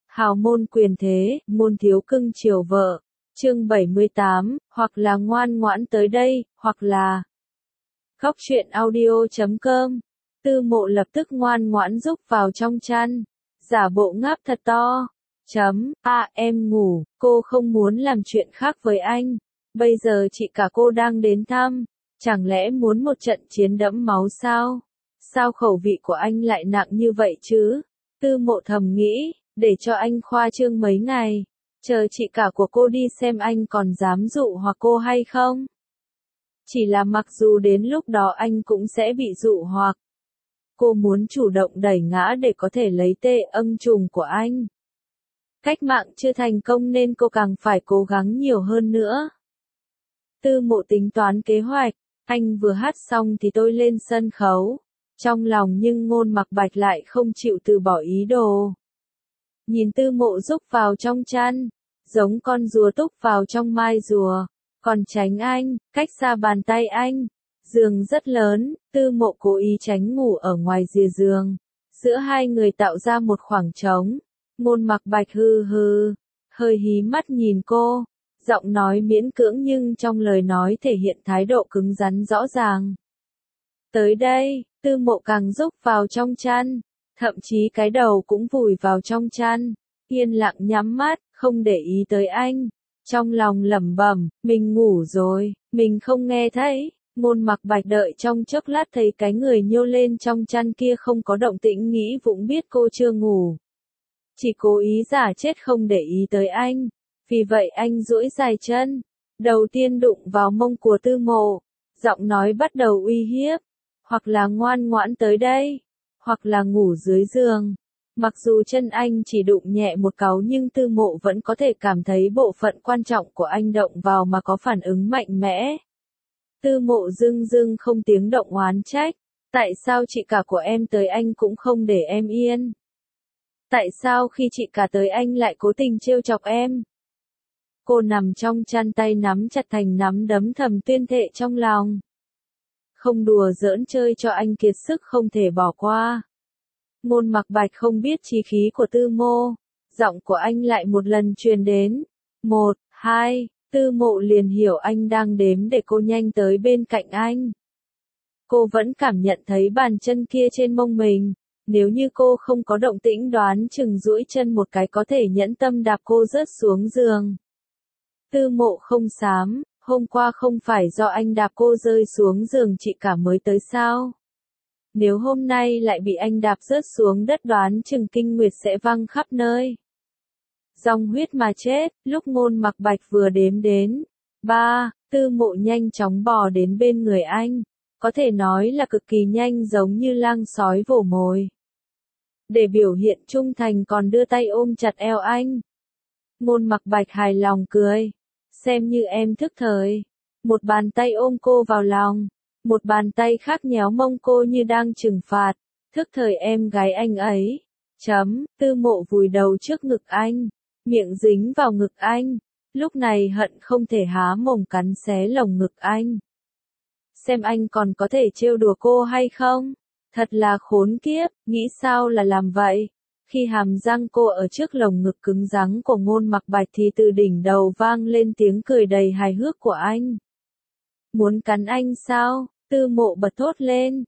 Hào môn quyền thế, môn thiếu cưng chiều vợ. Chương 78, hoặc là ngoan ngoãn tới đây, hoặc là Khóc chuyện audio.com. Tư Mộ lập tức ngoan ngoãn rúc vào trong chăn, giả bộ ngáp thật to. Em ngủ, cô không muốn làm chuyện khác với anh. Bây giờ chị cả cô đang đến thăm, chẳng lẽ muốn một trận chiến đẫm máu sao? Sao khẩu vị của anh lại nặng như vậy chứ? Tư Mộ thầm nghĩ, để cho anh khoa trương mấy ngày, chờ chị cả của cô đi xem anh còn dám dụ hoặc cô hay không. Chỉ là mặc dù đến lúc đó anh cũng sẽ bị dụ hoặc. Cô muốn chủ động đẩy ngã để có thể lấy tê âm trùng của anh. Cách mạng chưa thành công nên cô càng phải cố gắng nhiều hơn nữa. Tư Mộ tính toán kế hoạch, anh vừa hát xong thì tôi lên sân khấu. Trong lòng nhưng Ngôn Mặc Bạch lại không chịu từ bỏ ý đồ. Nhìn Tư Mộ rúc vào trong chăn, giống con rùa túc vào trong mai rùa, còn tránh anh, cách xa bàn tay anh. Giường rất lớn, Tư Mộ cố ý tránh ngủ ở ngoài rìa giường. Giữa hai người tạo ra một khoảng trống. Ngôn Mặc Bạch hừ hừ, hơi hí mắt nhìn cô, giọng nói miễn cưỡng nhưng trong lời nói thể hiện thái độ cứng rắn rõ ràng. Tới đây, Tư Mộ càng rúc vào trong chăn, thậm chí cái đầu cũng vùi vào trong chăn, yên lặng nhắm mắt, không để ý tới anh. Trong lòng lẩm bẩm, mình ngủ rồi, mình không nghe thấy. Ngôn Mặc Bạch đợi trong chốc lát thấy cái người nhô lên trong chăn kia không có động tĩnh nghĩ vụng biết cô chưa ngủ. Chỉ cố ý giả chết không để ý tới anh. Vì vậy anh duỗi dài chân, đầu tiên đụng vào mông của Tư Mộ, giọng nói bắt đầu uy hiếp. Hoặc là ngoan ngoãn tới đây, hoặc là ngủ dưới giường. Mặc dù chân anh chỉ đụng nhẹ một cáu nhưng Tư Mộ vẫn có thể cảm thấy bộ phận quan trọng của anh động vào mà có phản ứng mạnh mẽ. Tư Mộ dưng dưng không tiếng động oán trách. Tại sao chị cả của em tới anh cũng không để em yên? Tại sao khi chị cả tới anh lại cố tình trêu chọc em? Cô nằm trong chăn tay nắm chặt thành nắm đấm thầm tuyên thệ trong lòng. Không đùa giỡn chơi cho anh kiệt sức không thể bỏ qua. Ngôn Mặc Bạch không biết chí khí của Tư Mộ, giọng của anh lại một lần truyền đến. 1, 2, Tư Mộ liền hiểu anh đang đếm để cô nhanh tới bên cạnh anh. Cô vẫn cảm nhận thấy bàn chân kia trên mông mình, nếu như cô không có động tĩnh đoán chừng duỗi chân một cái có thể nhẫn tâm đạp cô rớt xuống giường. Tư Mộ không xám, hôm qua không phải do anh đạp cô rơi xuống giường chị cả mới tới sao? Nếu hôm nay lại bị anh đạp rớt xuống đất đoán chừng kinh nguyệt sẽ văng khắp nơi. Dòng huyết mà chết, lúc Ngôn Mặc Bạch vừa đếm đến 3, Tư Mộ nhanh chóng bò đến bên người anh, có thể nói là cực kỳ nhanh giống như lang sói vồ mồi. Để biểu hiện trung thành còn đưa tay ôm chặt eo anh. Ngôn Mặc Bạch hài lòng cười, xem như em thức thời. Một bàn tay ôm cô vào lòng, một bàn tay khác nhéo mông cô như đang trừng phạt. Thức thời em gái anh ấy. Tư Mộ vùi đầu trước ngực anh, miệng dính vào ngực anh, lúc này hận không thể há mồm cắn xé lồng ngực anh. Xem anh còn có thể trêu đùa cô hay không? Thật là khốn kiếp, nghĩ sao là làm vậy? Khi hàm răng cô ở trước lồng ngực cứng rắn của Ngôn Mặc Bạch thì từ đỉnh đầu vang lên tiếng cười đầy hài hước của anh. Muốn cắn anh sao? Tư Mộ bật thốt lên.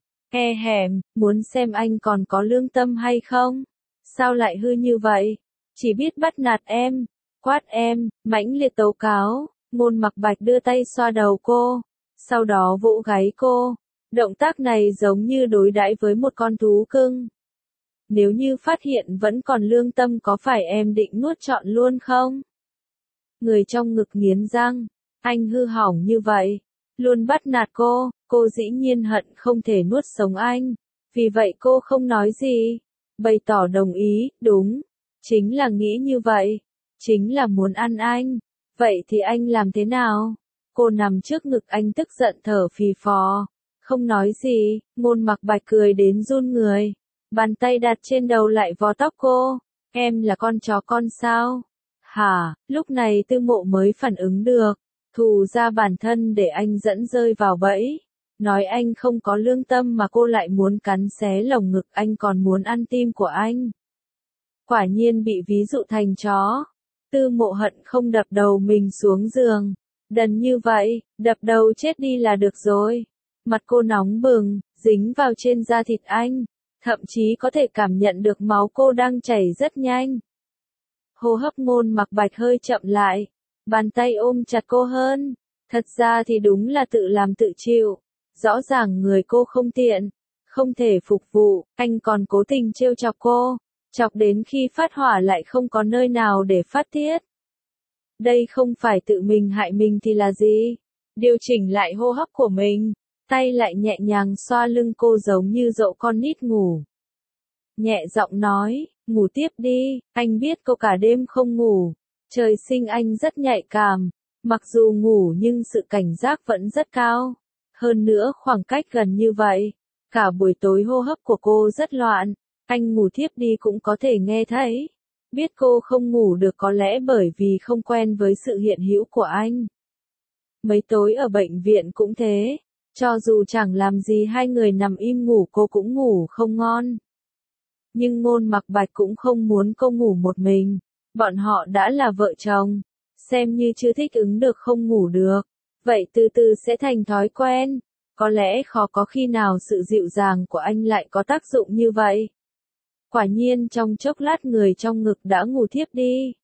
Muốn xem anh còn có lương tâm hay không? Sao lại hư như vậy? Chỉ biết bắt nạt em, quát em, mãnh liệt tố cáo. Ngôn Mặc Bạch đưa tay xoa đầu cô, sau đó vỗ gáy cô. Động tác này giống như đối đãi với một con thú cưng. Nếu như phát hiện vẫn còn lương tâm có phải em định nuốt trọn luôn không? Người trong ngực nghiến răng, anh hư hỏng như vậy, luôn bắt nạt cô dĩ nhiên hận không thể nuốt sống anh. Vì vậy cô không nói gì, bày tỏ đồng ý, đúng, chính là nghĩ như vậy, chính là muốn ăn anh. Vậy thì anh làm thế nào? Cô nằm trước ngực anh tức giận thở phì phò, không nói gì. Ngôn Mặc Bạch cười đến run người, bàn tay đặt trên đầu lại vò tóc cô. Em là con chó con sao? Hả? Lúc này Tư Mộ mới phản ứng được, thù ra bản thân để anh dẫn rơi vào bẫy. Nói anh không có lương tâm mà cô lại muốn cắn xé lồng ngực anh còn muốn ăn tim của anh. Quả nhiên bị ví dụ thành chó. Tư Mộ hận không đập đầu mình xuống giường. Đần như vậy, đập đầu chết đi là được rồi. Mặt cô nóng bừng, dính vào trên da thịt anh. Thậm chí có thể cảm nhận được máu cô đang chảy rất nhanh. Hô hấp Ngôn Mặc Bạch hơi chậm lại. Bàn tay ôm chặt cô hơn. Thật ra thì đúng là tự làm tự chịu. Rõ ràng người cô không tiện, không thể phục vụ, anh còn cố tình trêu chọc cô. Chọc đến khi phát hỏa lại không có nơi nào để phát tiết. Đây không phải tự mình hại mình thì là gì? Điều chỉnh lại hô hấp của mình, tay lại nhẹ nhàng xoa lưng cô giống như dỗ con nít ngủ. Nhẹ giọng nói, ngủ tiếp đi, anh biết cô cả đêm không ngủ. Trời sinh anh rất nhạy cảm, mặc dù ngủ nhưng sự cảnh giác vẫn rất cao. Hơn nữa khoảng cách gần như vậy, cả buổi tối hô hấp của cô rất loạn. Anh ngủ thiếp đi cũng có thể nghe thấy. Biết cô không ngủ được có lẽ bởi vì không quen với sự hiện hữu của anh. Mấy tối ở bệnh viện cũng thế. Cho dù chẳng làm gì hai người nằm im ngủ cô cũng ngủ không ngon. Nhưng Ngôn Mặc Bạch cũng không muốn cô ngủ một mình. Bọn họ đã là vợ chồng. Xem như chưa thích ứng được không ngủ được. Vậy từ từ sẽ thành thói quen. Có lẽ khó có khi nào sự dịu dàng của anh lại có tác dụng như vậy. Quả nhiên trong chốc lát người trong ngực đã ngủ thiếp đi.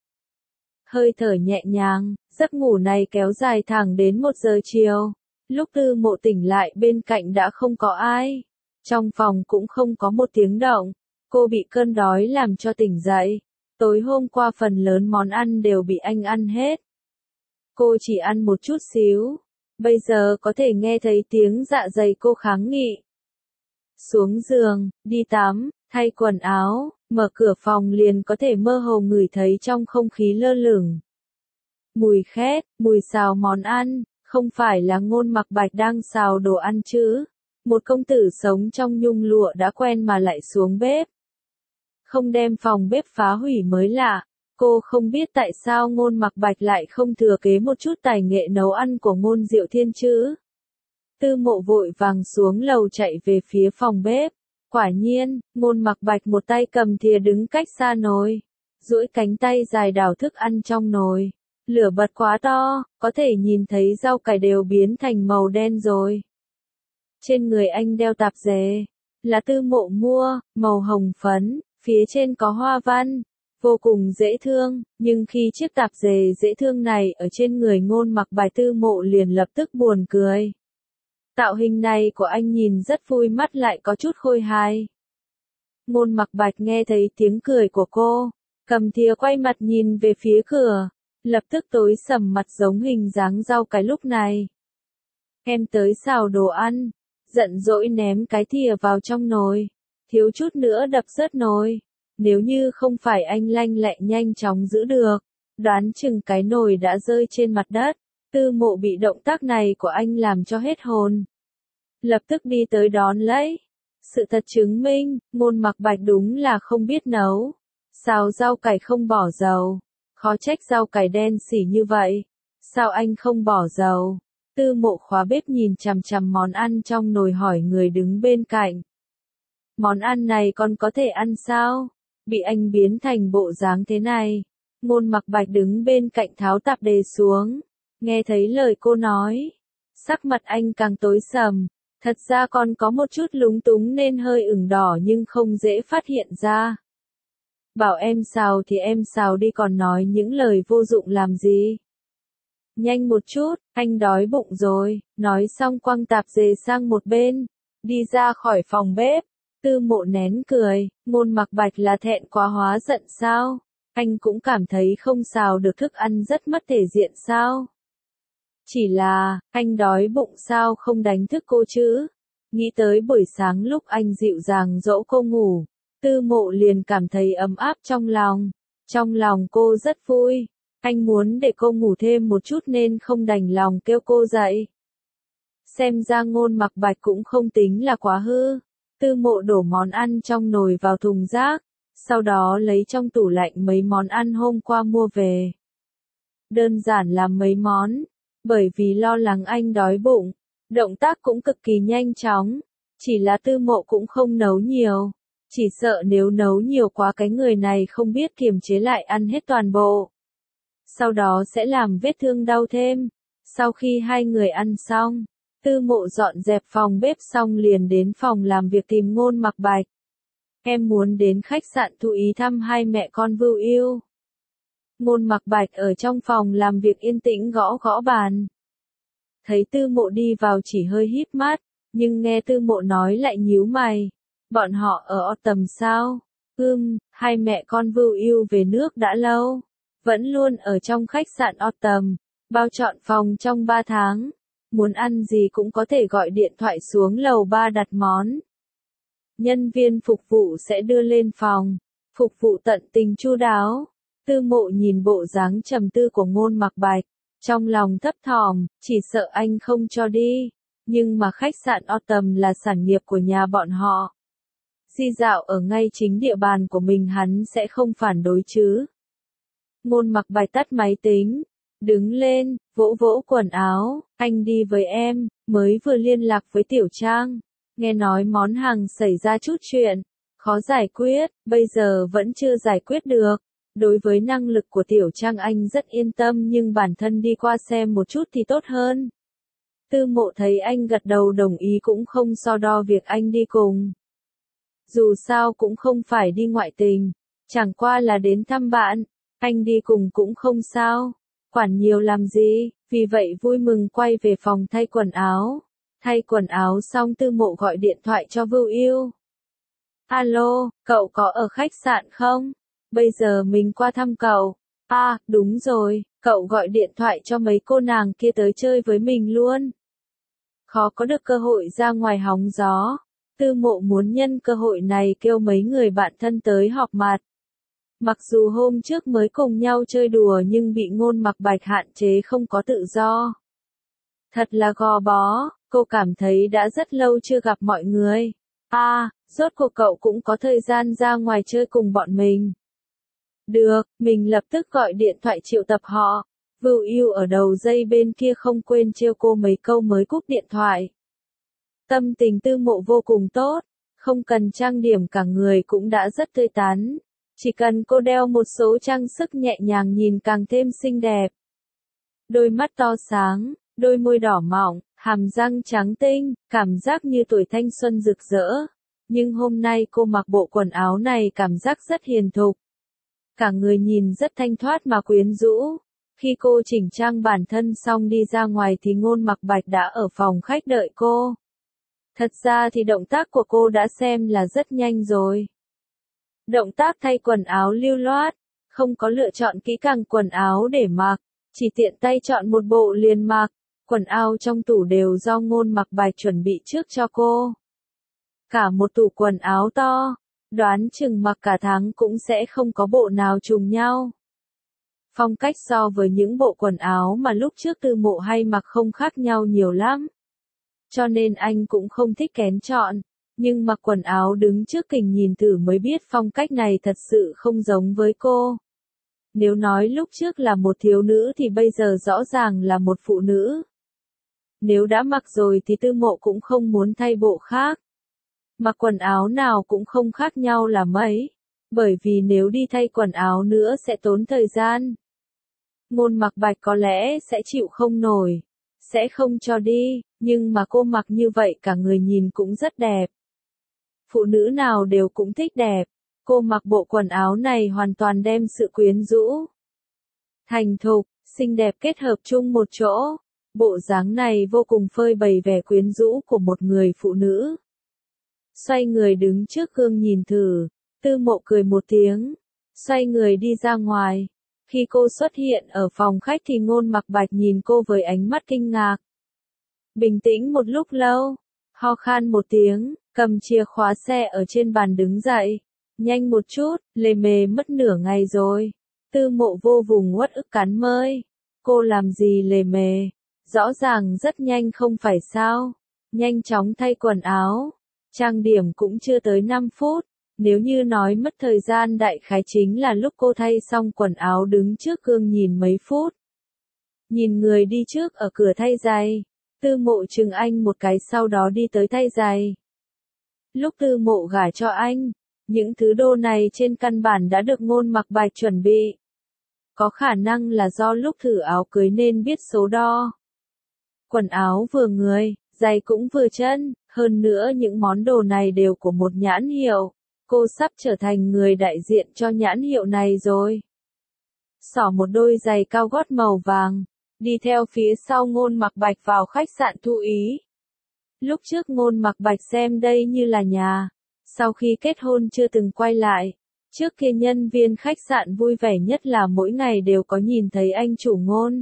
Hơi thở nhẹ nhàng, giấc ngủ này kéo dài thẳng đến 1 giờ chiều. Lúc Tư Mộ tỉnh lại bên cạnh đã không có ai. Trong phòng cũng không có một tiếng động. Cô bị cơn đói làm cho tỉnh dậy. Tối hôm qua phần lớn món ăn đều bị anh ăn hết. Cô chỉ ăn một chút xíu. Bây giờ có thể nghe thấy tiếng dạ dày cô kháng nghị. Xuống giường, đi tắm, thay quần áo, mở cửa phòng liền có thể mơ hồ ngửi thấy trong không khí lơ lửng. Mùi khét, mùi xào món ăn, không phải là Ngôn Mặc Bạch đang xào đồ ăn chứ. Một công tử sống trong nhung lụa đã quen mà lại xuống bếp. Không đem phòng bếp phá hủy mới lạ. Cô không biết tại sao Ngôn Mặc Bạch lại không thừa kế một chút tài nghệ nấu ăn của Ngôn Diệu Thiên chứ. Tư Mộ vội vàng xuống lầu chạy về phía phòng bếp. Quả nhiên, Ngôn Mặc Bạch một tay cầm thìa đứng cách xa nồi. Duỗi cánh tay dài đảo thức ăn trong nồi. Lửa bật quá to, có thể nhìn thấy rau cải đều biến thành màu đen rồi. Trên người anh đeo tạp dề. Là Tư Mộ mua, màu hồng phấn, phía trên có hoa văn. Vô cùng dễ thương, nhưng khi chiếc tạp dề dễ thương này ở trên người Ngôn Mặc Bạch Tư Mộ liền lập tức buồn cười. Tạo hình này của anh nhìn rất vui mắt lại có chút khôi hài. Ngôn Mặc Bạch nghe thấy tiếng cười của cô, cầm thìa quay mặt nhìn về phía cửa, lập tức tối sầm mặt giống hình dáng rau cái lúc này. Em tới xào đồ ăn, giận dỗi ném cái thìa vào trong nồi, thiếu chút nữa đập rớt nồi. Nếu như không phải anh lanh lẹ nhanh chóng giữ được, đoán chừng cái nồi đã rơi trên mặt đất. Tư Mộ bị động tác này của anh làm cho hết hồn. Lập tức đi tới đón lấy. Sự thật chứng minh, Ngôn Mặc Bạch đúng là không biết nấu. Xào rau cải không bỏ dầu. Khó trách rau cải đen xỉ như vậy. Sao anh không bỏ dầu? Tư Mộ khóa bếp nhìn chằm chằm món ăn trong nồi hỏi người đứng bên cạnh. Món ăn này còn có thể ăn sao? Bị anh biến thành bộ dáng thế này. Ngôn Mặc Bạch đứng bên cạnh tháo tạp dề xuống. Nghe thấy lời cô nói. Sắc mặt anh càng tối sầm. Thật ra còn có một chút lúng túng nên hơi ửng đỏ nhưng không dễ phát hiện ra. Bảo em xào thì em xào đi còn nói những lời vô dụng làm gì. Nhanh một chút, anh đói bụng rồi. Nói xong quăng tạp dề sang một bên. Đi ra khỏi phòng bếp. Tư Mộ nén cười, Ngôn Mặc Bạch là thẹn quá hóa giận sao? Anh cũng cảm thấy không xào được thức ăn rất mất thể diện sao? Chỉ là, anh đói bụng sao không đánh thức cô chứ? Nghĩ tới buổi sáng lúc anh dịu dàng dỗ cô ngủ, Tư Mộ liền cảm thấy ấm áp trong lòng. Trong lòng cô rất vui. Anh muốn để cô ngủ thêm một chút nên không đành lòng kêu cô dậy. Xem ra Ngôn Mặc Bạch cũng không tính là quá hư. Tư Mộ đổ món ăn trong nồi vào thùng rác, sau đó lấy trong tủ lạnh mấy món ăn hôm qua mua về. Đơn giản làm mấy món, bởi vì lo lắng anh đói bụng, động tác cũng cực kỳ nhanh chóng, chỉ là Tư Mộ cũng không nấu nhiều, Chỉ sợ nếu nấu nhiều quá cái người này không biết kiềm chế lại ăn hết toàn bộ. Sau đó sẽ làm vết thương đau thêm. Sau khi hai người ăn xong, Tư Mộ dọn dẹp phòng bếp xong liền đến phòng làm việc tìm Ngôn Mặc Bạch. Em muốn đến khách sạn Thụ Ý thăm hai mẹ con Vưu Yêu. Ngôn Mặc Bạch ở trong phòng làm việc yên tĩnh gõ gõ bàn. Thấy Tư Mộ đi vào chỉ hơi híp mắt, nhưng nghe Tư Mộ nói lại nhíu mày. Bọn họ ở tầm sao? Hai mẹ con Vưu Yêu về nước đã lâu. Vẫn luôn ở trong khách sạn tầm. Bao trọn phòng trong 3 tháng. Muốn ăn gì cũng có thể gọi điện thoại xuống lầu 3 đặt món. Nhân viên phục vụ sẽ đưa lên phòng. Phục vụ tận tình chu đáo. Tư Mộ nhìn bộ dáng trầm tư của Ngôn Mặc Bạch. Trong lòng thấp thỏm, chỉ sợ anh không cho đi. Nhưng mà khách sạn tầm là sản nghiệp của nhà bọn họ. Di dạo ở ngay chính địa bàn của mình hắn sẽ không phản đối chứ. Ngôn Mặc Bạch tắt máy tính. Đứng lên, vỗ vỗ quần áo, anh đi với em, mới vừa liên lạc với Tiểu Trang. Nghe nói món hàng xảy ra chút chuyện, khó giải quyết, bây giờ vẫn chưa giải quyết được. Đối với năng lực của Tiểu Trang anh rất yên tâm nhưng bản thân đi qua xem một chút thì tốt hơn. Tư Mộ thấy anh gật đầu đồng ý cũng không so đo việc anh đi cùng. Dù sao cũng không phải đi ngoại tình, chẳng qua là đến thăm bạn, anh đi cùng cũng không sao. Quản nhiều làm gì, vì vậy vui mừng quay về phòng thay quần áo. Thay quần áo xong Tư Mộ gọi điện thoại cho Vưu Yêu. Alo, cậu có ở khách sạn không? Bây giờ mình qua thăm cậu. À, đúng rồi, cậu gọi điện thoại cho mấy cô nàng kia tới chơi với mình luôn. Khó có được cơ hội ra ngoài hóng gió. Tư Mộ muốn nhân cơ hội này kêu mấy người bạn thân tới họp mặt. Mặc dù hôm trước mới cùng nhau chơi đùa nhưng bị Ngôn Mặc Bạch hạn chế không có tự do. Thật là gò bó, cô cảm thấy đã rất lâu chưa gặp mọi người. Rốt cuộc cậu cũng có thời gian ra ngoài chơi cùng bọn mình. Được, mình lập tức gọi điện thoại triệu tập họ. Vưu Yêu ở đầu dây bên kia không quên trêu cô mấy câu mới cúp điện thoại. Tâm tình Tư Mộ vô cùng tốt, không cần trang điểm cả người cũng đã rất tươi tắn. Chỉ cần cô đeo một số trang sức nhẹ nhàng nhìn càng thêm xinh đẹp. Đôi mắt to sáng, đôi môi đỏ mọng, hàm răng trắng tinh, cảm giác như tuổi thanh xuân rực rỡ. Nhưng hôm nay cô mặc bộ quần áo này cảm giác rất hiền thục. Cả người nhìn rất thanh thoát mà quyến rũ. Khi cô chỉnh trang bản thân xong đi ra ngoài thì Ngôn Mặc Bạch đã ở phòng khách đợi cô. Thật ra thì động tác của cô đã xem là rất nhanh rồi. Động tác thay quần áo lưu loát, không có lựa chọn kỹ càng quần áo để mặc, chỉ tiện tay chọn một bộ liền mặc. Quần áo trong tủ đều do Ngôn Mặc Bạch chuẩn bị trước cho cô. Cả một tủ quần áo to, đoán chừng mặc cả tháng cũng sẽ không có bộ nào trùng nhau. Phong cách so với những bộ quần áo mà lúc trước Tư Mộ hay mặc không khác nhau nhiều lắm. Cho nên anh cũng không thích kén chọn. Nhưng mặc quần áo đứng trước kính nhìn thử mới biết phong cách này thật sự không giống với cô. Nếu nói lúc trước là một thiếu nữ thì bây giờ rõ ràng là một phụ nữ. Nếu đã mặc rồi thì Tư Mộ cũng không muốn thay bộ khác. Mặc quần áo nào cũng không khác nhau là mấy. Bởi vì nếu đi thay quần áo nữa sẽ tốn thời gian. Ngôn Mặc Bạch có lẽ sẽ chịu không nổi. Sẽ không cho đi, nhưng mà cô mặc như vậy cả người nhìn cũng rất đẹp. Phụ nữ nào đều cũng thích đẹp. Cô mặc bộ quần áo này hoàn toàn đem sự quyến rũ, thành thục, xinh đẹp kết hợp chung một chỗ. Bộ dáng này vô cùng phơi bày vẻ quyến rũ của một người phụ nữ. Xoay người đứng trước gương nhìn thử, Tư Mộ cười một tiếng, xoay người đi ra ngoài. Khi cô xuất hiện ở phòng khách thì Ngôn Mặc Bạch nhìn cô với ánh mắt kinh ngạc. Bình tĩnh một lúc lâu, ho khan một tiếng, cầm chìa khóa xe ở trên bàn đứng dậy. Nhanh một chút, lề mề mất nửa ngày rồi. Tư Mộ vô vùng uất ức cắn môi. Cô làm gì lề mề? Rõ ràng rất nhanh không phải sao? Nhanh chóng thay quần áo. Trang điểm cũng chưa tới 5 phút. Nếu như nói mất thời gian đại khái chính là lúc cô thay xong quần áo đứng trước gương nhìn mấy phút. Nhìn người đi trước ở cửa thay giày. Tư Mộ chừng anh một cái sau đó đi tới thay giày. Lúc Tư Mộ gả cho anh, Những thứ đồ này trên căn bản đã được Ngôn Mặc Bạch chuẩn bị. Có khả năng là do lúc thử áo cưới nên biết số đo. Quần áo vừa người, giày cũng vừa chân, hơn nữa những món đồ này đều của một nhãn hiệu. Cô sắp trở thành người đại diện cho nhãn hiệu này rồi. Xỏ một đôi giày cao gót màu vàng, đi theo phía sau Ngôn Mặc Bạch vào khách sạn Thu Ý. Lúc trước Ngôn Mặc Bạch xem đây như là nhà, sau khi kết hôn chưa từng quay lại. Trước kia nhân viên khách sạn vui vẻ nhất là mỗi ngày đều có nhìn thấy anh chủ Ngôn.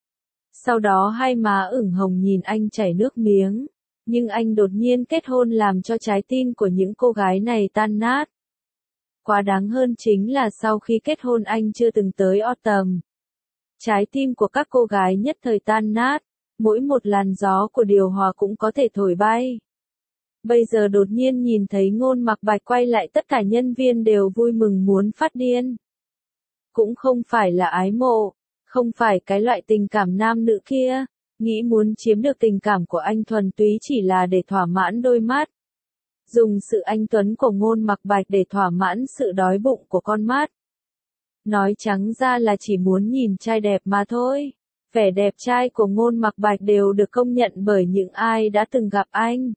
Sau đó hai má ửng hồng nhìn anh chảy nước miếng, nhưng anh đột nhiên kết hôn làm cho trái tim của những cô gái này tan nát. Quá đáng hơn chính là sau khi kết hôn anh chưa từng tới Autumn. Trái tim của các cô gái nhất thời tan nát, mỗi một làn gió của điều hòa cũng có thể thổi bay. Bây giờ đột nhiên nhìn thấy Ngôn Mặc Bạch quay lại, tất cả nhân viên đều vui mừng muốn phát điên. Cũng không phải là ái mộ, không phải cái loại tình cảm nam nữ kia, nghĩ muốn chiếm được tình cảm của anh thuần túy chỉ là để thỏa mãn đôi mắt. Dùng sự anh tuấn của Ngôn Mặc Bạch để thỏa mãn sự đói bụng của con mắt. Nói trắng ra là chỉ muốn nhìn trai đẹp mà thôi. Vẻ đẹp trai của Ngôn Mặc Bạch đều được công nhận bởi những ai đã từng gặp anh.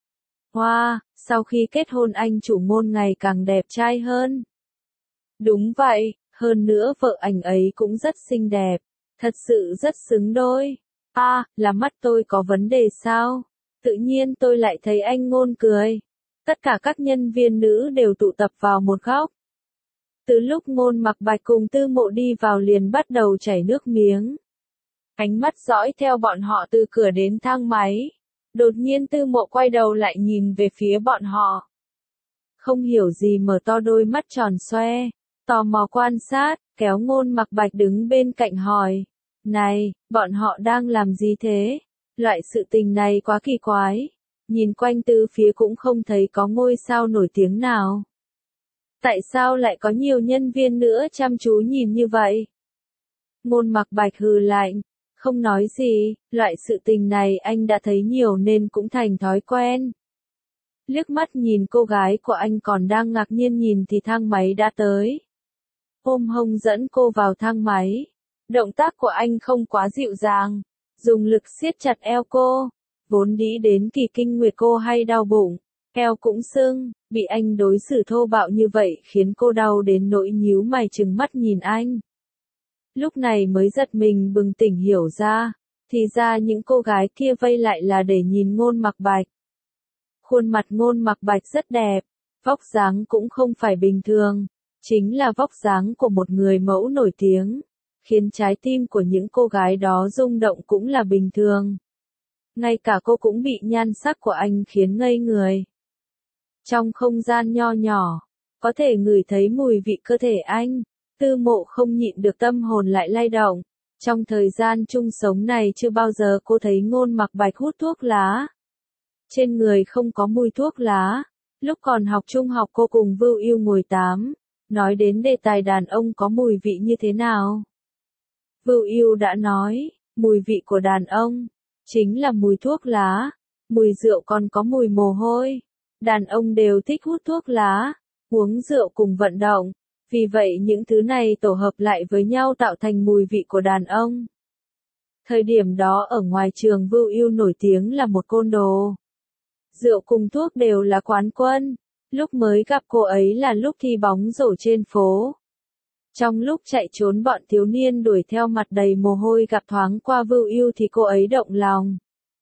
Wow, sau khi kết hôn anh chủ Ngôn ngày càng đẹp trai hơn. Đúng vậy, hơn nữa vợ anh ấy cũng rất xinh đẹp, thật sự rất xứng đôi. Là mắt tôi có vấn đề sao? Tự nhiên tôi lại thấy anh Ngôn cười. Tất cả các nhân viên nữ đều tụ tập vào một góc. Từ lúc Ngôn Mặc Bạch cùng Tư Mộ đi vào liền bắt đầu chảy nước miếng. Ánh mắt dõi theo bọn họ từ cửa đến thang máy. Đột nhiên Tư Mộ quay đầu lại nhìn về phía bọn họ. Không hiểu gì mở to đôi mắt tròn xoe, tò mò quan sát, kéo Ngôn Mặc Bạch đứng bên cạnh hỏi. Này, bọn họ đang làm gì thế? Loại sự tình này quá kỳ quái. Nhìn quanh tứ phía cũng không thấy có ngôi sao nổi tiếng nào. Tại sao lại có nhiều nhân viên nữa chăm chú nhìn như vậy? Ngôn Mặc Bạch hừ lạnh, không nói gì, loại sự tình này anh đã thấy nhiều nên cũng thành thói quen. Liếc mắt nhìn cô gái của anh còn đang ngạc nhiên nhìn thì thang máy đã tới. Ôm hông dẫn cô vào thang máy. Động tác của anh không quá dịu dàng, dùng lực siết chặt eo cô. Vốn nghĩ đến kỳ kinh nguyệt cô hay đau bụng, eo cũng sưng, bị anh đối xử thô bạo như vậy khiến cô đau đến nỗi nhíu mày trừng mắt nhìn anh. Lúc này mới giật mình bừng tỉnh hiểu ra, thì ra những cô gái kia vây lại là để nhìn Ngôn Mặc Bạch. Khuôn mặt Ngôn Mặc Bạch rất đẹp, vóc dáng cũng không phải bình thường, chính là vóc dáng của một người mẫu nổi tiếng, khiến trái tim của những cô gái đó rung động cũng là bình thường. Ngay cả cô cũng bị nhan sắc của anh khiến ngây người. Trong không gian nho nhỏ, có thể ngửi thấy mùi vị cơ thể anh, Tư Mộ không nhịn được tâm hồn lại lay động. Trong thời gian chung sống này chưa bao giờ cô thấy Ngôn Mặc Bạch hút thuốc lá. Trên người không có mùi thuốc lá. Lúc còn học trung học cô cùng Vưu Yêu ngồi tám, nói đến đề tài đàn ông có mùi vị như thế nào. Vưu Yêu đã nói, mùi vị của đàn ông chính là mùi thuốc lá, mùi rượu còn có mùi mồ hôi. Đàn ông đều thích hút thuốc lá, uống rượu cùng vận động, vì vậy những thứ này tổ hợp lại với nhau tạo thành mùi vị của đàn ông. Thời điểm đó ở ngoài trường Vưu Yêu nổi tiếng là một côn đồ. Rượu cùng thuốc đều là quán quân. Lúc mới gặp cô ấy là lúc thi bóng rổ trên phố. Trong lúc chạy trốn bọn thiếu niên đuổi theo mặt đầy mồ hôi gặp thoáng qua Vưu Yêu thì cô ấy động lòng.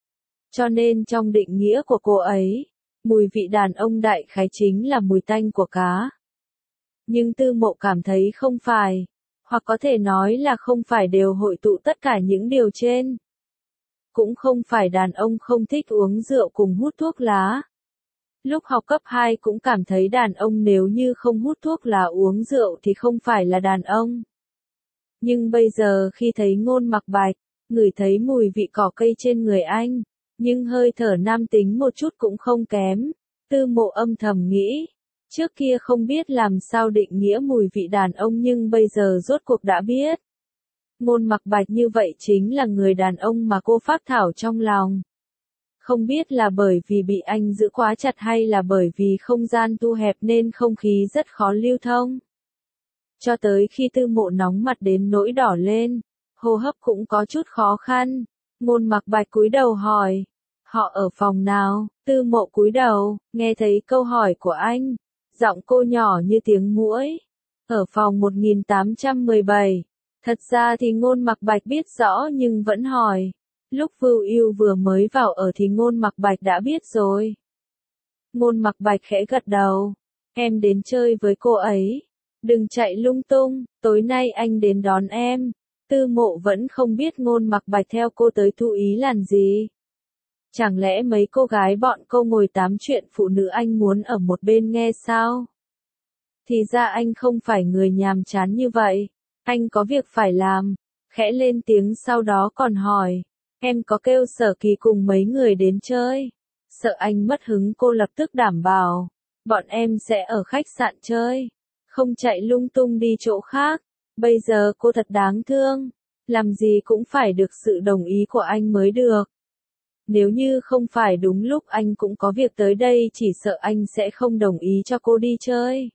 Cho nên trong định nghĩa của cô ấy, mùi vị đàn ông đại khái chính là mùi tanh của cá. Nhưng Tư Mộ cảm thấy không phải, hoặc có thể nói là không phải đều hội tụ tất cả những điều trên. Cũng không phải đàn ông không thích uống rượu cùng hút thuốc lá. Lúc học cấp 2 cũng cảm thấy đàn ông nếu như không hút thuốc lá uống rượu thì không phải là đàn ông. Nhưng bây giờ khi thấy Ngôn Mặc Bạch, ngửi thấy mùi vị cỏ cây trên người anh, nhưng hơi thở nam tính một chút cũng không kém, Tư Mộ âm thầm nghĩ. Trước kia không biết làm sao định nghĩa mùi vị đàn ông nhưng bây giờ rốt cuộc đã biết. Ngôn Mặc Bạch như vậy chính là người đàn ông mà cô phác thảo trong lòng. Không biết là bởi vì bị anh giữ quá chặt hay là bởi vì không gian thu hẹp nên không khí rất khó lưu thông. Cho tới khi Tư Mộ nóng mặt đến nỗi đỏ lên, hô hấp cũng có chút khó khăn. Ngôn Mặc Bạch cúi đầu hỏi, họ ở phòng nào? Tư Mộ cúi đầu, nghe thấy câu hỏi của anh, giọng cô nhỏ như tiếng muỗi. Ở phòng 1817. Thật ra thì Ngôn Mặc Bạch biết rõ nhưng vẫn hỏi. Lúc Vưu Ưu vừa mới vào ở thì Ngôn Mặc Bạch đã biết rồi. Ngôn Mặc Bạch khẽ gật đầu. Em đến chơi với cô ấy. Đừng chạy lung tung, tối nay anh đến đón em. Tư Mộ vẫn không biết Ngôn Mặc Bạch theo cô tới Thu Ý làm gì. Chẳng lẽ mấy cô gái bọn cô ngồi tám chuyện phụ nữ anh muốn ở một bên nghe sao? Thì ra anh không phải người nhàm chán như vậy. Anh có việc phải làm. Khẽ lên tiếng sau đó còn hỏi. Em có kêu Sở Kỳ cùng mấy người đến chơi. Sợ anh mất hứng cô lập tức đảm bảo. Bọn em sẽ ở khách sạn chơi. Không chạy lung tung đi chỗ khác. Bây giờ cô thật đáng thương. Làm gì cũng phải được sự đồng ý của anh mới được. Nếu như không phải đúng lúc anh cũng có việc tới đây chỉ sợ anh sẽ không đồng ý cho cô đi chơi.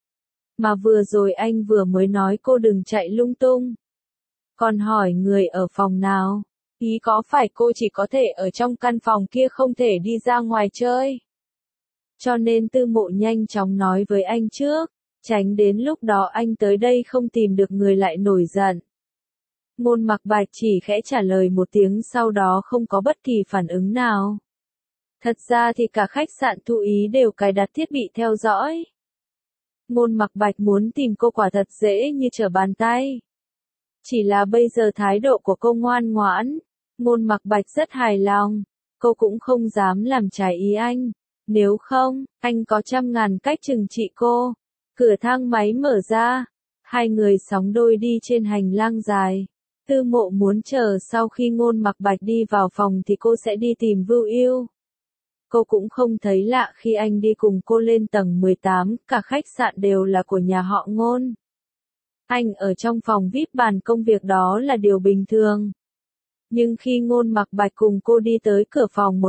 Mà vừa rồi anh vừa mới nói cô đừng chạy lung tung. Còn hỏi người ở phòng nào? Ý có phải cô chỉ có thể ở trong căn phòng kia không thể đi ra ngoài chơi? Cho nên Tư Mộ nhanh chóng nói với anh trước, tránh đến lúc đó anh tới đây không tìm được người lại nổi giận. Ngôn Mặc Bạch chỉ khẽ trả lời một tiếng sau đó không có bất kỳ phản ứng nào. Thật ra thì cả khách sạn Thu Ý đều cài đặt thiết bị theo dõi. Ngôn Mặc Bạch muốn tìm cô quả thật dễ như trở bàn tay. Chỉ là bây giờ thái độ của cô ngoan ngoãn. Ngôn Mặc Bạch rất hài lòng. Cô cũng không dám làm trái ý anh. Nếu không, anh có trăm ngàn cách trừng trị cô. Cửa thang máy mở ra. Hai người sóng đôi đi trên hành lang dài. Tư Mộ muốn chờ sau khi Ngôn Mặc Bạch đi vào phòng thì cô sẽ đi tìm Vưu Ưu. Cô cũng không thấy lạ khi anh đi cùng cô lên tầng 18, cả khách sạn đều là của nhà họ Ngôn. Anh ở trong phòng VIP bàn công việc đó là điều bình thường. Nhưng khi Ngôn Mặc Bạch cùng cô đi tới cửa phòng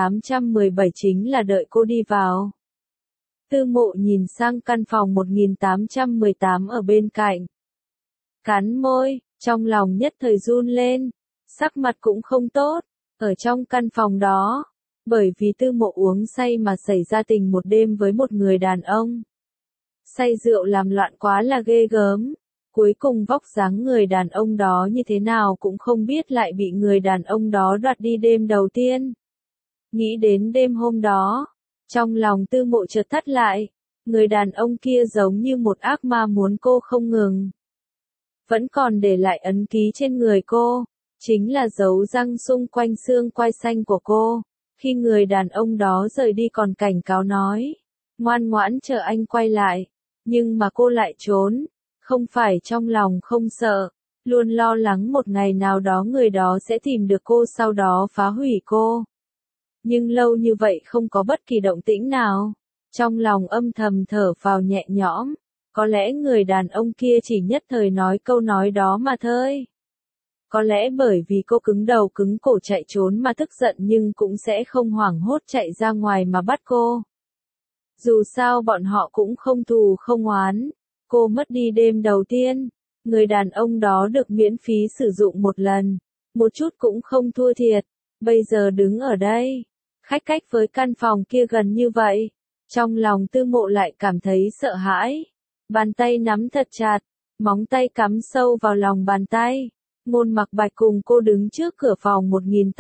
1817 chính là đợi cô đi vào. Tư Mộ nhìn sang căn phòng 1818 ở bên cạnh. Cắn môi, trong lòng nhất thời run lên. Sắc mặt cũng không tốt, ở trong căn phòng đó. Bởi vì Tư Mộ uống say mà xảy ra tình một đêm với một người đàn ông. Say rượu làm loạn quá là ghê gớm. Cuối cùng vóc dáng người đàn ông đó như thế nào cũng không biết lại bị người đàn ông đó đoạt đi đêm đầu tiên. Nghĩ đến đêm hôm đó, trong lòng Tư Mộ chợt thắt lại, người đàn ông kia giống như một ác ma muốn cô không ngừng. Vẫn còn để lại ấn ký trên người cô, chính là dấu răng xung quanh xương quai xanh của cô. Khi người đàn ông đó rời đi còn cảnh cáo nói, ngoan ngoãn chờ anh quay lại, nhưng mà cô lại trốn. Không phải trong lòng không sợ, luôn lo lắng một ngày nào đó người đó sẽ tìm được cô sau đó phá hủy cô. Nhưng lâu như vậy không có bất kỳ động tĩnh nào. Trong lòng âm thầm thở phào nhẹ nhõm, có lẽ người đàn ông kia chỉ nhất thời nói câu nói đó mà thôi. Có lẽ bởi vì cô cứng đầu cứng cổ chạy trốn mà tức giận nhưng cũng sẽ không hoảng hốt chạy ra ngoài mà bắt cô. Dù sao bọn họ cũng không thù không oán. Cô mất đi đêm đầu tiên, người đàn ông đó được miễn phí sử dụng một lần, một chút cũng không thua thiệt, bây giờ đứng ở đây, khách cách với căn phòng kia gần như vậy, trong lòng Tư Mộ lại cảm thấy sợ hãi, bàn tay nắm thật chặt, móng tay cắm sâu vào lòng bàn tay, Ngôn Mặc Bạch cùng cô đứng trước cửa phòng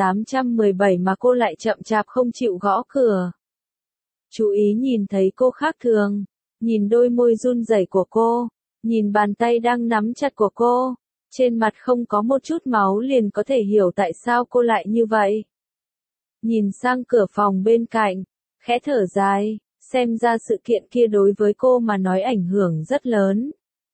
1817 mà cô lại chậm chạp không chịu gõ cửa. Chú ý nhìn thấy cô khác thường. Nhìn đôi môi run rẩy của cô, nhìn bàn tay đang nắm chặt của cô, trên mặt không có một chút máu liền có thể hiểu tại sao cô lại như vậy. Nhìn sang cửa phòng bên cạnh, khẽ thở dài, xem ra sự kiện kia đối với cô mà nói ảnh hưởng rất lớn.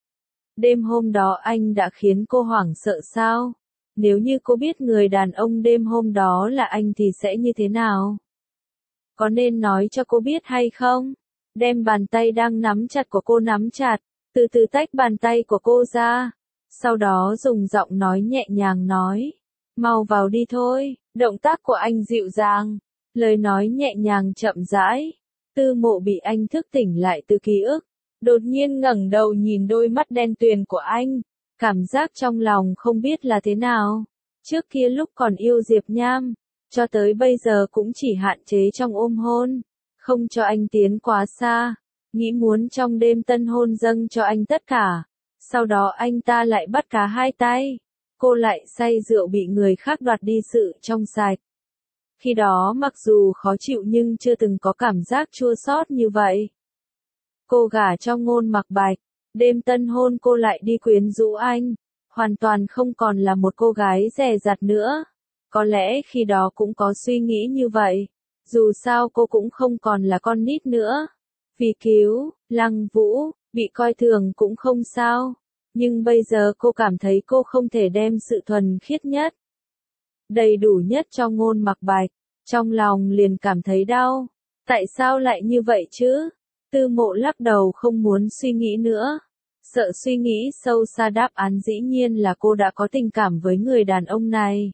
Đêm hôm đó anh đã khiến cô hoảng sợ sao? Nếu như cô biết người đàn ông đêm hôm đó là anh thì sẽ như thế nào? Có nên nói cho cô biết hay không? Đem bàn tay đang nắm chặt của cô nắm chặt, từ từ tách bàn tay của cô ra. Sau đó dùng giọng nói nhẹ nhàng nói, mau vào đi thôi, động tác của anh dịu dàng, Lời nói nhẹ nhàng chậm rãi. Tư Mộ bị anh thức tỉnh lại từ ký ức. Đột nhiên ngẩng đầu nhìn đôi mắt đen tuyền của anh. Cảm giác trong lòng không biết là thế nào. Trước kia lúc còn yêu Diệp Nham, cho tới bây giờ cũng chỉ hạn chế trong ôm hôn. Không cho anh tiến quá xa. Nghĩ muốn trong đêm tân hôn dâng cho anh tất cả. Sau đó anh ta lại bắt cá hai tay. Cô lại say rượu bị người khác đoạt đi sự trong sạch. Khi đó mặc dù khó chịu nhưng chưa từng có cảm giác chua xót như vậy. Cô gả cho Ngôn Mặc Bạch. Đêm tân hôn cô lại đi quyến rũ anh. Hoàn toàn không còn là một cô gái dè dặt nữa. Có lẽ khi đó cũng có suy nghĩ như vậy. Dù sao cô cũng không còn là con nít nữa. Vì cứu, Lăng Vũ, bị coi thường cũng không sao. Nhưng bây giờ cô cảm thấy cô không thể đem sự thuần khiết nhất, đầy đủ nhất cho Ngôn Mặc Bạch. Trong lòng liền cảm thấy đau. Tại sao lại như vậy chứ? Tư Mộ lắc đầu không muốn suy nghĩ nữa. Sợ suy nghĩ sâu xa đáp án dĩ nhiên là cô đã có tình cảm với người đàn ông này.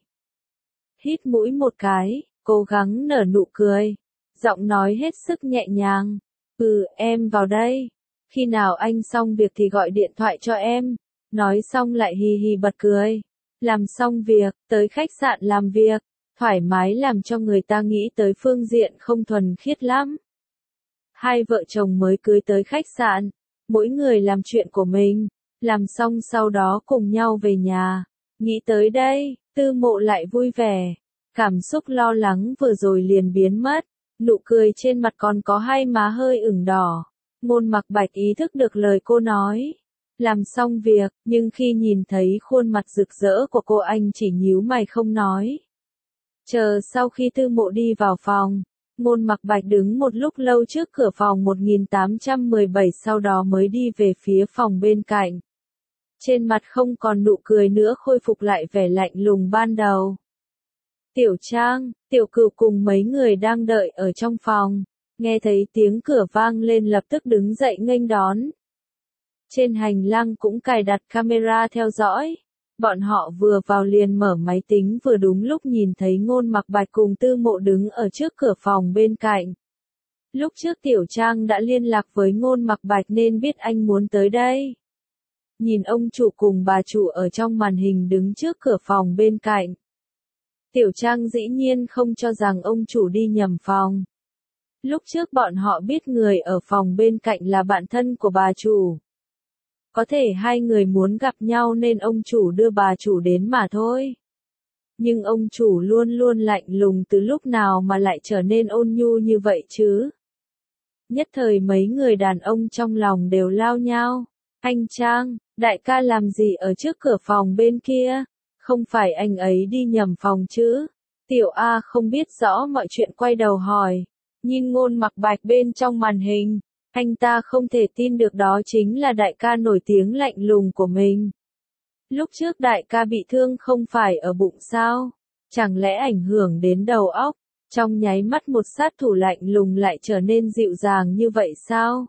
Hít mũi một cái, cố gắng nở nụ cười. Giọng nói hết sức nhẹ nhàng. Em vào đây. Khi nào anh xong việc thì gọi điện thoại cho em. Nói xong lại hì hì bật cười. Làm xong việc, tới khách sạn làm việc. Thoải mái làm cho người ta nghĩ tới phương diện không thuần khiết lắm. Hai vợ chồng mới cưới tới khách sạn. Mỗi người làm chuyện của mình. Làm xong sau đó cùng nhau về nhà. Nghĩ tới đây, Tư Mộ lại vui vẻ. Cảm xúc lo lắng vừa rồi liền biến mất. Nụ cười trên mặt còn có hai má hơi ửng đỏ. Ngôn Mặc Bạch ý thức được lời cô nói. Làm xong việc, nhưng khi nhìn thấy khuôn mặt rực rỡ của cô anh chỉ nhíu mày không nói. Chờ sau khi Tư Mộ đi vào phòng, Ngôn Mặc Bạch đứng một lúc lâu trước cửa phòng 1817 sau đó mới đi về phía phòng bên cạnh. Trên mặt không còn nụ cười nữa, khôi phục lại vẻ lạnh lùng ban đầu. Tiểu Trang, Tiểu Cửu cùng mấy người đang đợi ở trong phòng, nghe thấy tiếng cửa vang lên lập tức đứng dậy nghênh đón. Trên hành lang cũng cài đặt camera theo dõi. Bọn họ vừa vào liền mở máy tính, vừa đúng lúc nhìn thấy Ngôn Mặc Bạch cùng Tư Mộ đứng ở trước cửa phòng bên cạnh. Lúc trước Tiểu Trang đã liên lạc với Ngôn Mặc Bạch nên biết anh muốn tới đây. Nhìn ông chủ cùng bà chủ ở trong màn hình đứng trước cửa phòng bên cạnh. Tiểu Trang dĩ nhiên không cho rằng ông chủ đi nhầm phòng. Lúc trước bọn họ biết người ở phòng bên cạnh là bạn thân của bà chủ. Có thể hai người muốn gặp nhau nên ông chủ đưa bà chủ đến mà thôi. Nhưng ông chủ luôn luôn lạnh lùng, từ lúc nào mà lại trở nên ôn nhu như vậy chứ? Nhất thời mấy người đàn ông trong lòng đều lao nhao. Anh Trang, đại ca làm gì ở trước cửa phòng bên kia? Không phải anh ấy đi nhầm phòng chứ? Tiểu A không biết rõ mọi chuyện quay đầu hỏi. Nhìn Ngôn Mặc Bạch bên trong màn hình. Anh ta không thể tin được đó chính là đại ca nổi tiếng lạnh lùng của mình. Lúc trước đại ca bị thương không phải ở bụng sao? Chẳng lẽ ảnh hưởng đến đầu óc? Trong nháy mắt một sát thủ lạnh lùng lại trở nên dịu dàng như vậy sao?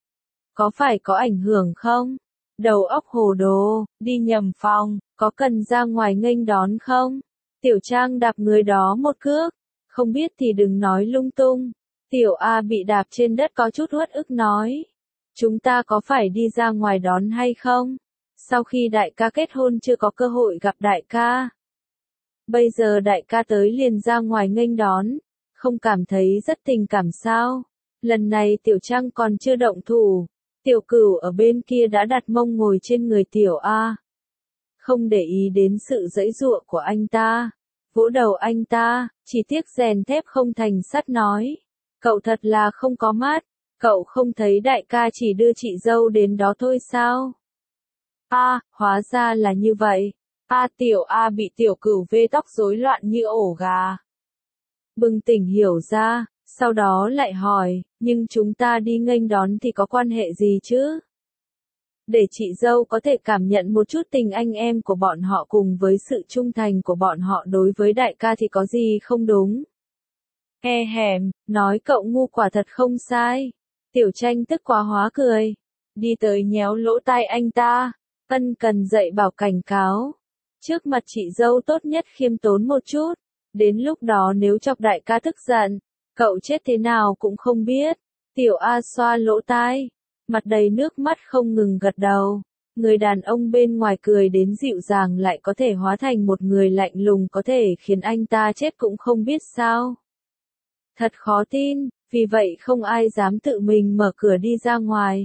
Có phải có ảnh hưởng không? Đầu óc hồ đồ, đi nhầm phòng, có cần ra ngoài nghênh đón không? Tiểu Trang đạp người đó một cước. Không biết thì đừng nói lung tung. Tiểu A bị đạp trên đất có chút uất ức nói. Chúng ta có phải đi ra ngoài đón hay không? Sau khi đại ca kết hôn chưa có cơ hội gặp đại ca. Bây giờ đại ca tới liền ra ngoài nghênh đón. Không cảm thấy rất tình cảm sao? Lần này Tiểu Trang còn chưa động thủ. Tiểu Cửu ở bên kia đã đặt mông ngồi trên người Tiểu A. Không để ý đến sự giãy giụa của anh ta. Vỗ đầu anh ta, chỉ tiếc rèn thép không thành sắt nói. Cậu thật là không có mắt, cậu không thấy đại ca chỉ đưa chị dâu đến đó thôi sao? Hóa ra là như vậy. Tiểu A bị Tiểu Cửu vê tóc rối loạn như ổ gà. Bừng tỉnh hiểu ra, sau đó lại hỏi, nhưng chúng ta đi nghênh đón thì có quan hệ gì chứ? Để chị dâu có thể cảm nhận một chút tình anh em của bọn họ cùng với sự trung thành của bọn họ đối với đại ca thì có gì không đúng? Nói cậu ngu quả thật không sai. Tiểu Tranh tức quá hóa cười. Đi tới nhéo lỗ tai anh ta. Ân cần dạy bảo cảnh cáo. Trước mặt chị dâu tốt nhất khiêm tốn một chút. Đến lúc đó nếu chọc đại ca tức giận, cậu chết thế nào cũng không biết. Tiểu A xoa lỗ tai, mặt đầy nước mắt không ngừng gật đầu. Người đàn ông bên ngoài cười đến dịu dàng lại có thể hóa thành một người lạnh lùng có thể khiến anh ta chết cũng không biết sao. Thật khó tin, vì vậy không ai dám tự mình mở cửa đi ra ngoài.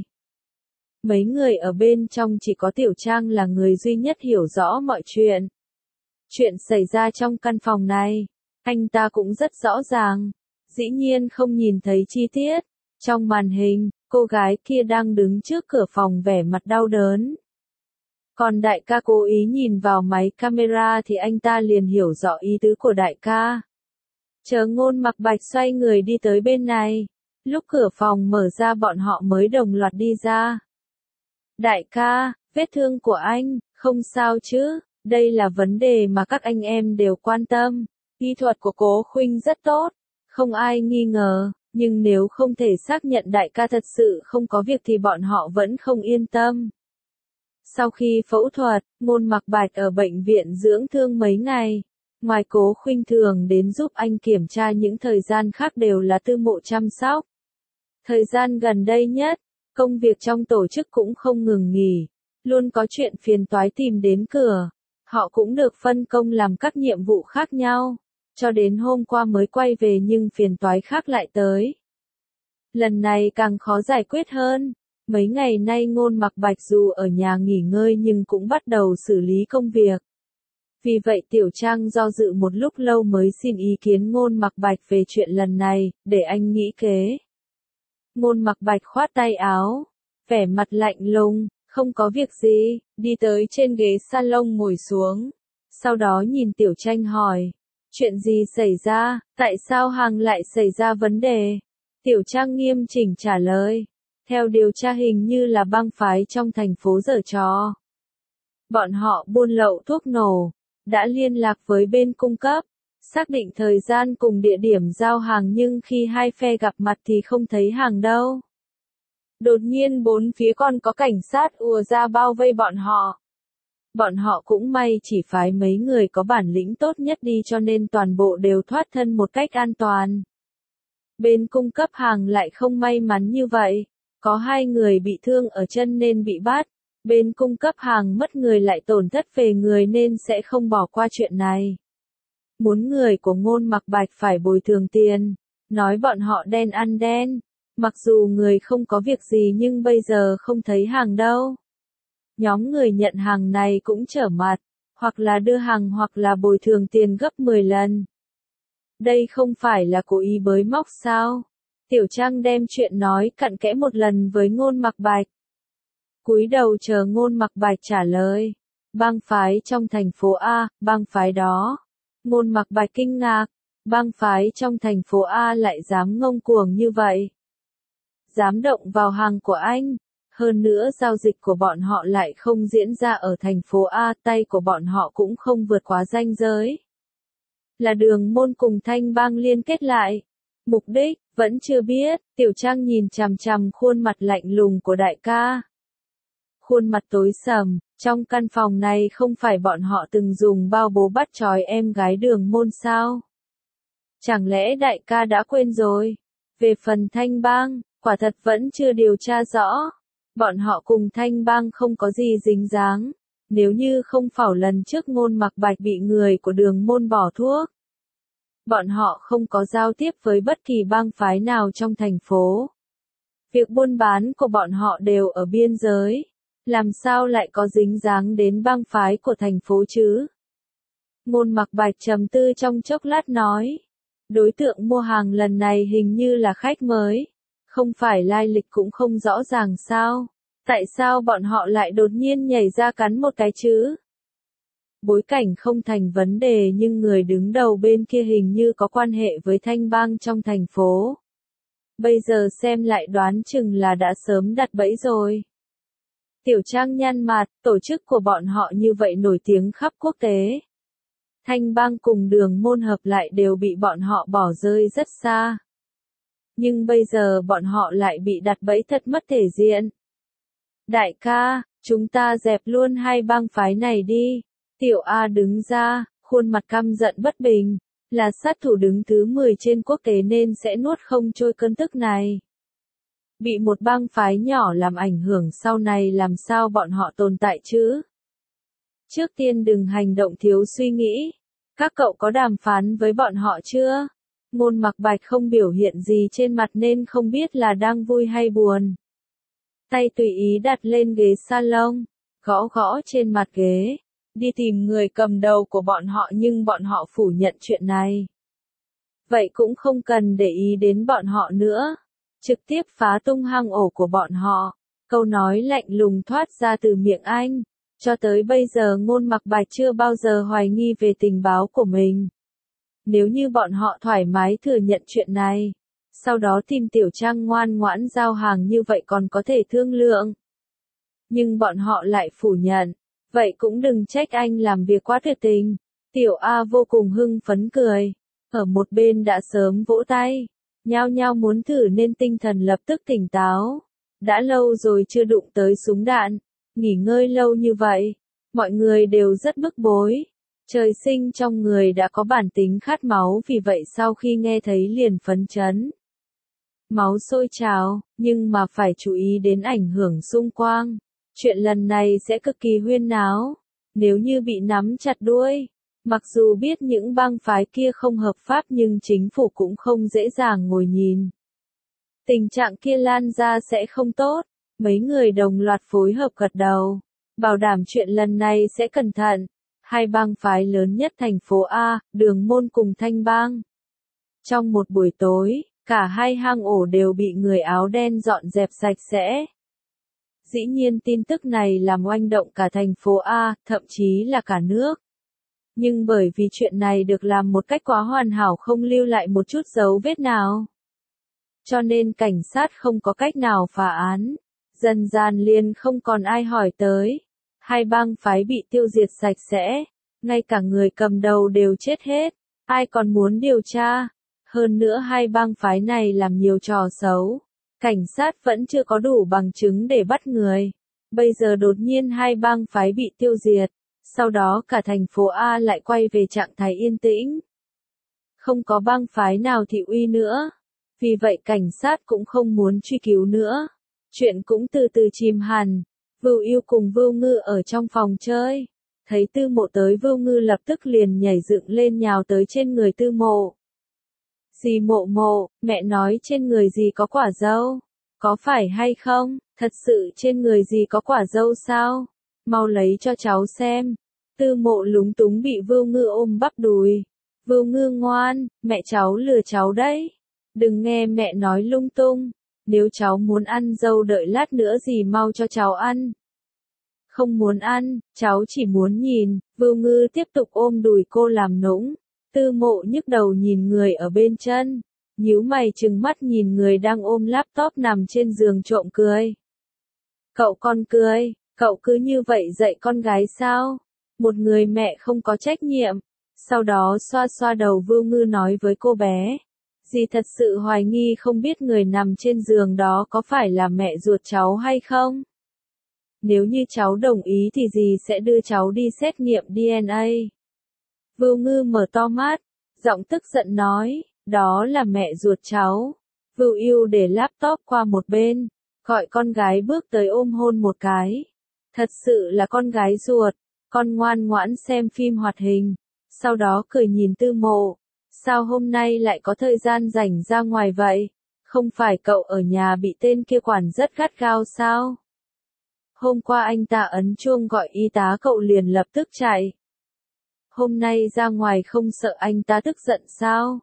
Mấy người ở bên trong chỉ có Tiểu Trang là người duy nhất hiểu rõ mọi chuyện. Chuyện xảy ra trong căn phòng này, anh ta cũng rất rõ ràng, dĩ nhiên không nhìn thấy chi tiết. Trong màn hình, cô gái kia đang đứng trước cửa phòng vẻ mặt đau đớn. Còn đại ca cố ý nhìn vào máy camera thì anh ta liền hiểu rõ ý tứ của đại ca. Chờ Ngôn Mặc Bạch xoay người đi tới bên này, lúc cửa phòng mở ra bọn họ mới đồng loạt đi ra. Đại ca, vết thương của anh, không sao chứ, đây là vấn đề mà các anh em đều quan tâm. Y thuật của Cố Khuynh rất tốt, không ai nghi ngờ, nhưng nếu không thể xác nhận đại ca thật sự không có việc thì bọn họ vẫn không yên tâm. Sau khi phẫu thuật, Ngôn Mặc Bạch ở bệnh viện dưỡng thương mấy ngày. Ngoài Cố Khuynh thường đến giúp anh kiểm tra những thời gian khác đều là Tư Mộ chăm sóc. Thời gian gần đây nhất, công việc trong tổ chức cũng không ngừng nghỉ, luôn có chuyện phiền toái tìm đến cửa. Họ cũng được phân công làm các nhiệm vụ khác nhau, cho đến hôm qua mới quay về nhưng phiền toái khác lại tới. Lần này càng khó giải quyết hơn. Mấy ngày nay Ngôn Mặc Bạch dù ở nhà nghỉ ngơi nhưng cũng bắt đầu xử lý công việc. Vì vậy Tiểu Trang do dự một lúc lâu mới xin ý kiến Ngôn Mặc Bạch về chuyện lần này, để anh nghĩ kế. Ngôn Mặc Bạch khoát tay áo, vẻ mặt lạnh lùng, không có việc gì, đi tới trên ghế salon ngồi xuống. Sau đó nhìn Tiểu Tranh hỏi, chuyện gì xảy ra, tại sao hàng lại xảy ra vấn đề? Tiểu Trang nghiêm chỉnh trả lời, theo điều tra hình như là bang phái trong thành phố giở trò. Bọn họ buôn lậu thuốc nổ, đã liên lạc với bên cung cấp, xác định thời gian cùng địa điểm giao hàng nhưng khi hai phe gặp mặt thì không thấy hàng đâu. Đột nhiên bốn phía còn có cảnh sát ùa ra bao vây bọn họ. Bọn họ cũng may chỉ phái mấy người có bản lĩnh tốt nhất đi cho nên toàn bộ đều thoát thân một cách an toàn. Bên cung cấp hàng lại không may mắn như vậy, có 2 người bị thương ở chân nên bị bắt. Bên cung cấp hàng mất người lại tổn thất về người nên sẽ không bỏ qua chuyện này. Muốn người của Ngôn Mặc Bạch phải bồi thường tiền, nói bọn họ đen ăn đen. Mặc dù người không có việc gì nhưng bây giờ không thấy hàng đâu. Nhóm người nhận hàng này cũng trở mặt, hoặc là đưa hàng hoặc là bồi thường tiền gấp 10 lần. Đây không phải là cố ý bới móc sao? Tiểu Trang đem chuyện nói cặn kẽ một lần với Ngôn Mặc Bạch. Cúi đầu chờ Ngôn Mặc Bạch trả lời. Bang phái trong thành phố A, bang phái đó. Ngôn Mặc Bạch kinh ngạc, bang phái trong thành phố A lại dám ngông cuồng như vậy. Dám động vào hàng của anh. Hơn nữa giao dịch của bọn họ lại không diễn ra ở thành phố A, tay của bọn họ cũng không vượt quá ranh giới. Là Đường Môn cùng Thanh Bang liên kết lại. Mục đích, vẫn chưa biết, Tiểu Trang nhìn chằm chằm khuôn mặt lạnh lùng của đại ca. Khuôn mặt tối sầm, trong căn phòng này không phải bọn họ từng dùng bao bố bắt trói em gái Đường Môn sao? Chẳng lẽ đại ca đã quên rồi? Về phần Thanh Bang, quả thật vẫn chưa điều tra rõ. Bọn họ cùng Thanh Bang không có gì dính dáng. Nếu như không phải lần trước Ngôn Mặc Bạch bị người của Đường Môn bỏ thuốc. Bọn họ không có giao tiếp với bất kỳ bang phái nào trong thành phố. Việc buôn bán của bọn họ đều ở biên giới. Làm sao lại có dính dáng đến bang phái của thành phố chứ? Ngôn Mặc Bạch trầm tư trong chốc lát nói. Đối tượng mua hàng lần này hình như là khách mới. Không phải lai lịch cũng không rõ ràng sao? Tại sao bọn họ lại đột nhiên nhảy ra cắn một cái chứ? Bối cảnh không thành vấn đề nhưng người đứng đầu bên kia hình như có quan hệ với Thanh Bang trong thành phố. Bây giờ xem lại đoán chừng là đã sớm đặt bẫy rồi. Tiểu Trang nhăn mặt, tổ chức của bọn họ như vậy nổi tiếng khắp quốc tế. Thanh Bang cùng Đường Môn hợp lại đều bị bọn họ bỏ rơi rất xa. Nhưng bây giờ bọn họ lại bị đặt bẫy thật mất thể diện. Đại ca, chúng ta dẹp luôn hai bang phái này đi. Tiểu A đứng ra, khuôn mặt căm giận bất bình. là sát thủ đứng thứ 10 trên quốc tế nên sẽ nuốt không trôi cơn tức này. Bị một bang phái nhỏ làm ảnh hưởng sau này làm sao bọn họ tồn tại chứ? Trước tiên đừng hành động thiếu suy nghĩ. Các cậu có đàm phán với bọn họ chưa? Ngôn Mặc Bạch không biểu hiện gì trên mặt nên không biết là đang vui hay buồn. Tay tùy ý đặt lên ghế salon, gõ gõ trên mặt ghế, đi tìm người cầm đầu của bọn họ nhưng bọn họ phủ nhận chuyện này. Vậy cũng không cần để ý đến bọn họ nữa, trực tiếp phá tung hang ổ của bọn họ. Câu nói lạnh lùng thoát ra từ miệng anh. Cho tới bây giờ Ngôn Mặc Bạch chưa bao giờ hoài nghi về tình báo của mình. Nếu như bọn họ thoải mái thừa nhận chuyện này, sau đó tìm Tiểu Trang ngoan ngoãn giao hàng như vậy còn có thể thương lượng. Nhưng bọn họ lại phủ nhận, vậy cũng đừng trách anh làm việc quá tuyệt tình. Tiểu A vô cùng hưng phấn cười, ở một bên đã sớm vỗ tay, nhao nhao muốn thử nên tinh thần lập tức tỉnh táo. Đã lâu rồi chưa đụng tới súng đạn, nghỉ ngơi lâu như vậy, mọi người đều rất bức bối. Trời sinh trong người đã có bản tính khát máu vì vậy sau khi nghe thấy liền phấn chấn. Máu sôi trào, nhưng mà phải chú ý đến ảnh hưởng xung quanh. Chuyện lần này sẽ cực kỳ huyên náo. Nếu như bị nắm chặt đuôi, mặc dù biết những bang phái kia không hợp pháp nhưng chính phủ cũng không dễ dàng ngồi nhìn. Tình trạng kia lan ra sẽ không tốt. Mấy người đồng loạt phối hợp gật đầu, bảo đảm chuyện lần này sẽ cẩn thận. Hai bang phái lớn nhất thành phố A, Đường Môn cùng Thanh Bang. Trong một buổi tối, cả hai hang ổ đều bị người áo đen dọn dẹp sạch sẽ. Dĩ nhiên tin tức này làm oanh động cả thành phố A, thậm chí là cả nước. Nhưng bởi vì chuyện này được làm một cách quá hoàn hảo không lưu lại một chút dấu vết nào, cho nên cảnh sát không có cách nào phá án. Dần dần liền không còn ai hỏi tới. Hai bang phái bị tiêu diệt sạch sẽ, ngay cả người cầm đầu đều chết hết. Ai còn muốn điều tra? Hơn nữa hai bang phái này làm nhiều trò xấu. Cảnh sát vẫn chưa có đủ bằng chứng để bắt người. Bây giờ đột nhiên hai bang phái bị tiêu diệt. Sau đó cả thành phố A lại quay về trạng thái yên tĩnh. Không có bang phái nào thị uy nữa. Vì vậy cảnh sát cũng không muốn truy cứu nữa. Chuyện cũng từ từ chìm hẳn. Vưu Yêu cùng Vưu Ngư ở trong phòng chơi. Thấy Tư Mộ tới Vưu Ngư lập tức liền nhảy dựng lên nhào tới trên người Tư Mộ. Dì Mộ Mộ, mẹ nói trên người dì có quả dâu. Có phải hay không? Thật sự trên người dì có quả dâu sao? Mau lấy cho cháu xem. Tư Mộ lúng túng bị Vưu Ngư ôm bắp đùi. Vưu Ngư ngoan, mẹ cháu lừa cháu đấy. Đừng nghe mẹ nói lung tung. Nếu cháu muốn ăn dâu đợi lát nữa dì mau cho cháu ăn. Không muốn ăn, cháu chỉ muốn nhìn. Vưu Ngư tiếp tục ôm đùi cô làm nũng. Tư Mộ nhức đầu nhìn người ở bên chân. Nhíu mày trừng mắt nhìn người đang ôm laptop nằm trên giường trộm cười. Cậu con cười, cậu cứ như vậy dạy con gái sao? Một người mẹ không có trách nhiệm. Sau đó xoa xoa đầu Vưu Ngư nói với cô bé. Dì thật sự hoài nghi không biết người nằm trên giường đó có phải là mẹ ruột cháu hay không? Nếu như cháu đồng ý thì dì sẽ đưa cháu đi xét nghiệm DNA. Vưu Ngư mở to mắt, giọng tức giận nói, đó là mẹ ruột cháu. Vưu Yêu để laptop qua một bên, gọi con gái bước tới ôm hôn một cái. Thật sự là con gái ruột, con ngoan ngoãn xem phim hoạt hình. Sau đó cười nhìn Tư Mộ. Sao hôm nay lại có thời gian rảnh ra ngoài vậy? Không phải cậu ở nhà bị tên kia quản rất gắt gao sao? Hôm qua anh ta ấn chuông gọi y tá cậu liền lập tức chạy. Hôm nay ra ngoài không sợ anh ta tức giận sao?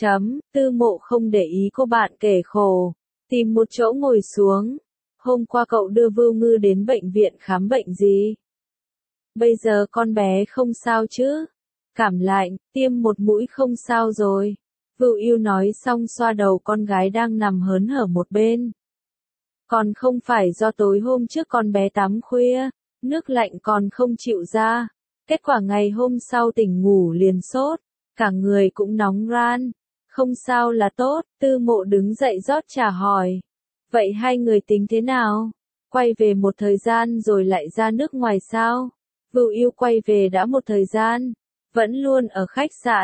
Tư Mộ không để ý cô bạn kể khổ. Tìm một chỗ ngồi xuống. Hôm qua cậu đưa Vưu Ngư đến bệnh viện khám bệnh gì? Bây giờ con bé không sao chứ? Cảm lạnh, tiêm một mũi không sao rồi. Vưu Yêu nói xong xoa đầu con gái đang nằm hớn hở một bên. Còn không phải do tối hôm trước con bé tắm khuya, nước lạnh còn không chịu ra. Kết quả ngày hôm sau tỉnh ngủ liền sốt, cả người cũng nóng ran. Không sao là tốt, Tư Mộ đứng dậy rót trà hỏi. Vậy hai người tính thế nào? Quay về một thời gian rồi lại ra nước ngoài sao? Vưu Yêu quay về đã một thời gian. Vẫn luôn ở khách sạn.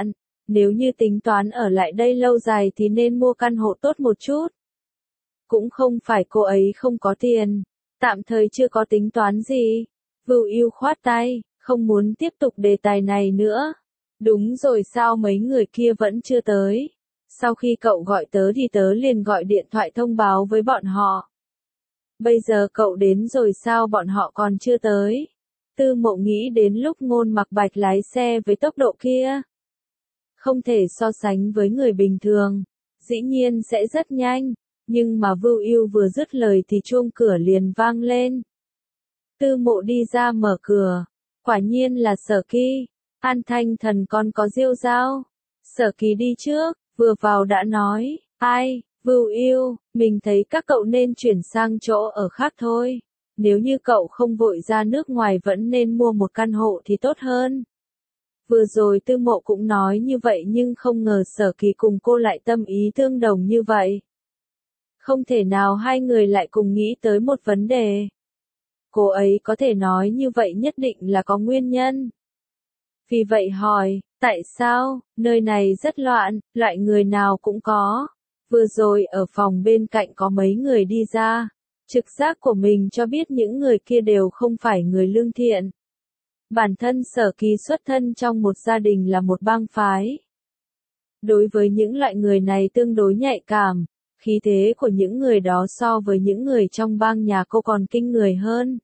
Nếu như tính toán ở lại đây lâu dài thì nên mua căn hộ tốt một chút. Cũng không phải cô ấy không có tiền, tạm thời chưa có tính toán gì. Vưu Ưu khoát tay, không muốn tiếp tục đề tài này nữa. Đúng rồi, sao mấy người kia vẫn chưa tới? Sau khi cậu gọi tớ thì tớ liền gọi điện thoại thông báo với bọn họ. Bây giờ cậu đến rồi sao bọn họ còn chưa tới? Tư Mộ nghĩ đến lúc Ngôn Mặc Bạch lái xe với tốc độ kia. Không thể so sánh với người bình thường, dĩ nhiên sẽ rất nhanh, nhưng mà Vưu Ưu vừa dứt lời thì chuông cửa liền vang lên. Tư Mộ đi ra mở cửa, quả nhiên là Sở Kỳ. An Thanh Thần con có Diêu Giao. Sở Kỳ đi trước, vừa vào đã nói, ai, Vưu Ưu, mình thấy các cậu nên chuyển sang chỗ ở khác thôi. Nếu như cậu không vội ra nước ngoài vẫn nên mua một căn hộ thì tốt hơn. Vừa rồi Tư Mộ cũng nói như vậy nhưng không ngờ Sở Kỳ cùng cô lại tâm ý tương đồng như vậy. Không thể nào hai người lại cùng nghĩ tới một vấn đề. Cô ấy có thể nói như vậy nhất định là có nguyên nhân. Vì vậy hỏi, tại sao, nơi này rất loạn, loại người nào cũng có. Vừa rồi ở phòng bên cạnh có mấy người đi ra. Trực giác của mình cho biết những người kia đều không phải người lương thiện. Bản thân Sở Kỳ xuất thân trong một gia đình là một bang phái. Đối với những loại người này tương đối nhạy cảm, khí thế của những người đó so với những người trong bang nhà cô còn kinh người hơn.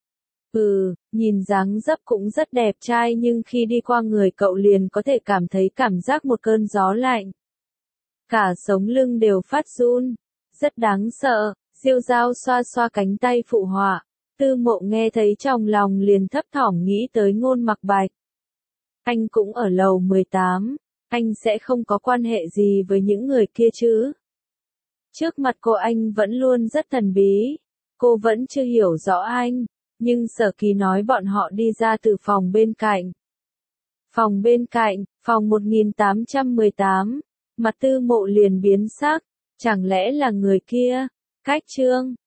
Nhìn dáng dấp cũng rất đẹp trai nhưng khi đi qua người cậu liền có thể cảm thấy cảm giác một cơn gió lạnh. Cả sống lưng đều phát run, rất đáng sợ. Diêu Giao xoa xoa cánh tay phụ họa. Tư Mộ nghe thấy trong lòng liền thấp thỏm nghĩ tới Ngôn Mặc Bạch. Anh cũng ở lầu 18, anh sẽ không có quan hệ gì với những người kia chứ? Trước mặt cô anh vẫn luôn rất thần bí, cô vẫn chưa hiểu rõ anh, nhưng Sở Kỳ nói bọn họ đi ra từ phòng bên cạnh. Phòng bên cạnh, phòng 1818, mặt Tư Mộ liền biến sắc, chẳng lẽ là người kia? Cách Trương,